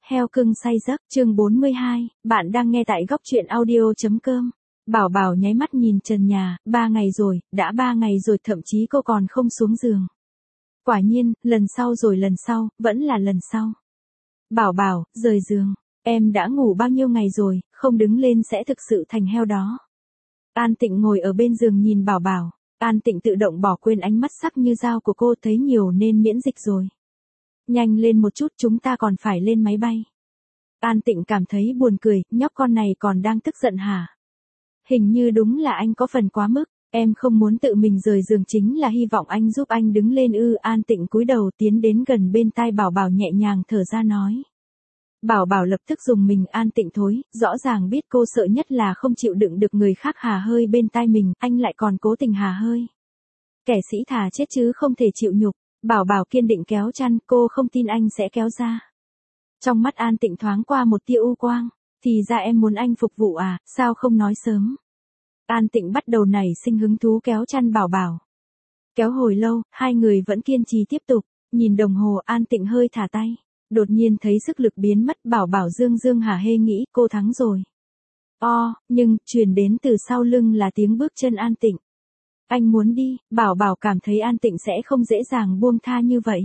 Heo cưng say giấc, chương 42, bạn đang nghe tại góc truyện audio.com. Bảo Bảo nháy mắt nhìn trần nhà, 3 ngày rồi, đã 3 ngày rồi thậm chí cô còn không xuống giường. Quả nhiên, lần sau rồi lần sau, vẫn là lần sau. Bảo Bảo, rời giường, em đã ngủ bao nhiêu ngày rồi, không đứng lên sẽ thực sự thành heo đó. An Tịnh ngồi ở bên giường nhìn Bảo Bảo, An Tịnh tự động bỏ quên ánh mắt sắc như dao của cô, thấy nhiều nên miễn dịch rồi. Nhanh lên một chút, chúng ta còn phải lên máy bay. An Tịnh cảm thấy buồn cười, nhóc con này còn đang tức giận hả? Hình như đúng là anh có phần quá mức, em không muốn tự mình rời giường chính là hy vọng anh giúp anh đứng lên ư. An Tịnh cúi đầu tiến đến gần bên tai Bảo Bảo nhẹ nhàng thở ra nói. Bảo Bảo lập tức dùng mình. An Tịnh thối, rõ ràng biết cô sợ nhất là không chịu đựng được người khác hà hơi bên tai mình, anh lại còn cố tình hà hơi. Kẻ sĩ thà chết chứ không thể chịu nhục. Bảo Bảo kiên định kéo chăn, cô không tin anh sẽ kéo ra. Trong mắt An Tịnh thoáng qua một tia u quang, thì ra em muốn anh phục vụ à, sao không nói sớm. An Tịnh bắt đầu nảy sinh hứng thú kéo chăn Bảo Bảo. Kéo hồi lâu, hai người vẫn kiên trì tiếp tục, nhìn đồng hồ. An Tịnh hơi thả tay, đột nhiên thấy sức lực biến mất. Bảo Bảo dương dương hả hê nghĩ cô thắng rồi. Nhưng, truyền đến từ sau lưng là tiếng bước chân An Tịnh. Anh muốn đi. Bảo Bảo cảm thấy An Tịnh sẽ không dễ dàng buông tha như vậy.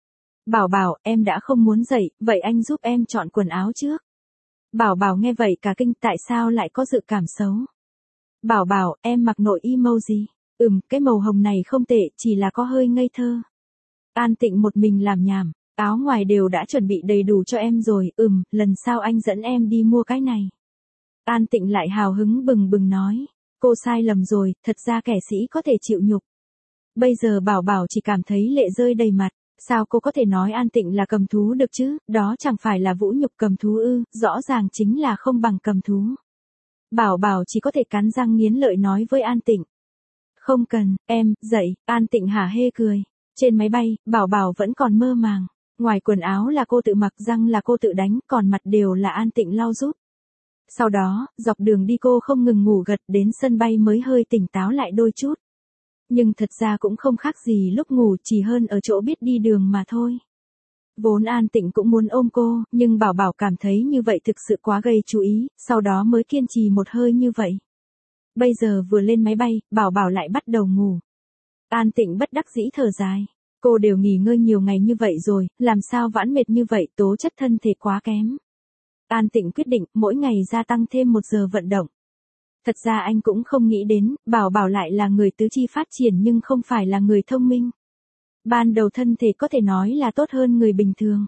Bảo Bảo, em đã không muốn dậy, vậy anh giúp em chọn quần áo trước. Bảo Bảo nghe vậy cả kinh, tại sao lại có dự cảm xấu. Bảo Bảo, em mặc nội y màu gì? Cái màu hồng này không tệ, chỉ là có hơi ngây thơ. An Tịnh một mình làm nhảm, áo ngoài đều đã chuẩn bị đầy đủ cho em rồi. Lần sau anh dẫn em đi mua cái này. An Tịnh lại hào hứng bừng bừng nói. Cô sai lầm rồi, thật ra kẻ sĩ có thể chịu nhục. Bây giờ Bảo Bảo chỉ cảm thấy lệ rơi đầy mặt. Sao cô có thể nói An Tịnh là cầm thú được chứ, đó chẳng phải là vũ nhục cầm thú ư, rõ ràng chính là không bằng cầm thú. Bảo Bảo chỉ có thể cắn răng nghiến lợi nói với An Tịnh. Không cần, em, dậy. An Tịnh hả hê cười. Trên máy bay, Bảo Bảo vẫn còn mơ màng. Ngoài quần áo là cô tự mặc, răng là cô tự đánh, còn mặt đều là An Tịnh lau giúp. Sau đó, dọc đường đi cô không ngừng ngủ gật, đến sân bay mới hơi tỉnh táo lại đôi chút. Nhưng thật ra cũng không khác gì lúc ngủ, chỉ hơn ở chỗ biết đi đường mà thôi. Vốn An Tịnh cũng muốn ôm cô, nhưng Bảo Bảo cảm thấy như vậy thực sự quá gây chú ý, sau đó mới kiên trì một hơi như vậy. Bây giờ vừa lên máy bay, Bảo Bảo lại bắt đầu ngủ. An Tịnh bất đắc dĩ thở dài. Cô đều nghỉ ngơi nhiều ngày như vậy rồi, làm sao vãn mệt như vậy, tố chất thân thể quá kém. An Tịnh quyết định mỗi ngày gia tăng thêm 1 giờ vận động. Thật ra anh cũng không nghĩ đến, Bảo Bảo lại là người tứ chi phát triển nhưng không phải là người thông minh. Ban đầu thân thể có thể nói là tốt hơn người bình thường.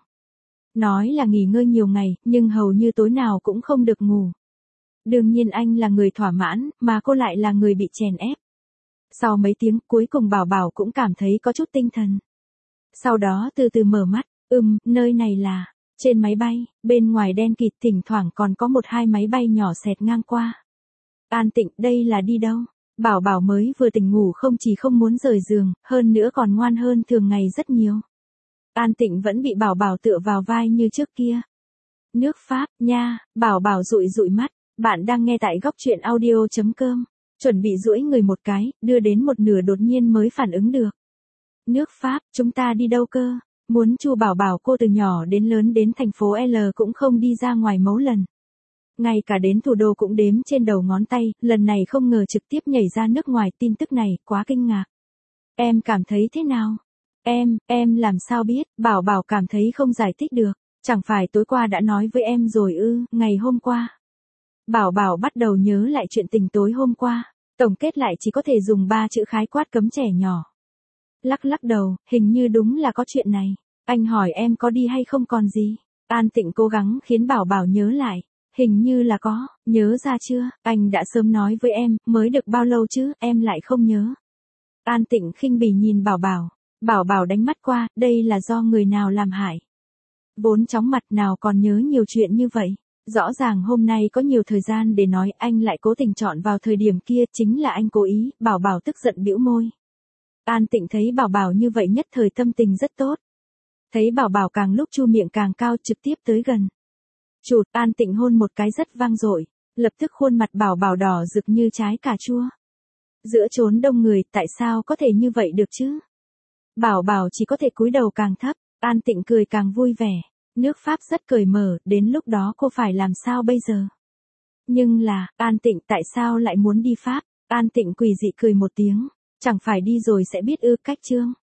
Nói là nghỉ ngơi nhiều ngày, nhưng hầu như tối nào cũng không được ngủ. Đương nhiên anh là người thỏa mãn, mà cô lại là người bị chèn ép. Sau mấy tiếng, cuối cùng Bảo Bảo cũng cảm thấy có chút tinh thần. Sau đó từ từ mở mắt, nơi này là... Trên máy bay, bên ngoài đen kịt, thỉnh thoảng còn có 1-2 máy bay nhỏ xẹt ngang qua. An Tịnh, đây là đi đâu? Bảo Bảo mới vừa tỉnh ngủ không chỉ không muốn rời giường, hơn nữa còn ngoan hơn thường ngày rất nhiều. An Tịnh vẫn bị Bảo Bảo tựa vào vai như trước kia. Nước Pháp, nha. Bảo Bảo dụi dụi mắt. Bạn đang nghe tại góc truyện audio.com. Chuẩn bị duỗi người một cái, đưa đến một nửa đột nhiên mới phản ứng được. Nước Pháp, chúng ta đi đâu cơ? Muốn Chu Bảo Bảo, cô từ nhỏ đến lớn đến thành phố L cũng không đi ra ngoài mấy lần. Ngay cả đến thủ đô cũng đếm trên đầu ngón tay, lần này không ngờ trực tiếp nhảy ra nước ngoài. Tin tức này, quá kinh ngạc. Em cảm thấy thế nào? Em làm sao biết? Bảo Bảo cảm thấy không giải thích được. Chẳng phải tối qua đã nói với em rồi ư, ngày hôm qua. Bảo Bảo bắt đầu nhớ lại chuyện tình tối hôm qua. Tổng kết lại chỉ có thể dùng 3 chữ khái quát cấm trẻ nhỏ. Lắc đầu, hình như đúng là có chuyện này. Anh hỏi em có đi hay không còn gì. An Tịnh cố gắng khiến Bảo Bảo nhớ lại. Hình như là có, nhớ ra chưa, anh đã sớm nói với em, mới được bao lâu chứ, em lại không nhớ. An Tịnh khinh bỉ nhìn Bảo Bảo. Bảo Bảo đánh mắt qua, đây là do người nào làm hại. Vốn chóng mặt nào còn nhớ nhiều chuyện như vậy. Rõ ràng hôm nay có nhiều thời gian để nói, anh lại cố tình chọn vào thời điểm kia, chính là anh cố ý. Bảo Bảo tức giận bĩu môi. An Tịnh thấy Bảo Bảo như vậy nhất thời tâm tình rất tốt. Thấy Bảo Bảo càng lúc chu miệng càng cao, trực tiếp tới gần. Chụt, An Tịnh hôn một cái rất vang dội, lập tức khuôn mặt Bảo Bảo đỏ rực như trái cà chua. Giữa chốn đông người, tại sao có thể như vậy được chứ? Bảo Bảo chỉ có thể cúi đầu càng thấp, An Tịnh cười càng vui vẻ. Nước Pháp rất cởi mở, đến lúc đó cô phải làm sao bây giờ? Nhưng là, An Tịnh tại sao lại muốn đi Pháp? An Tịnh quỷ dị cười một tiếng. Chẳng phải đi rồi sẽ biết ư, cách Trương.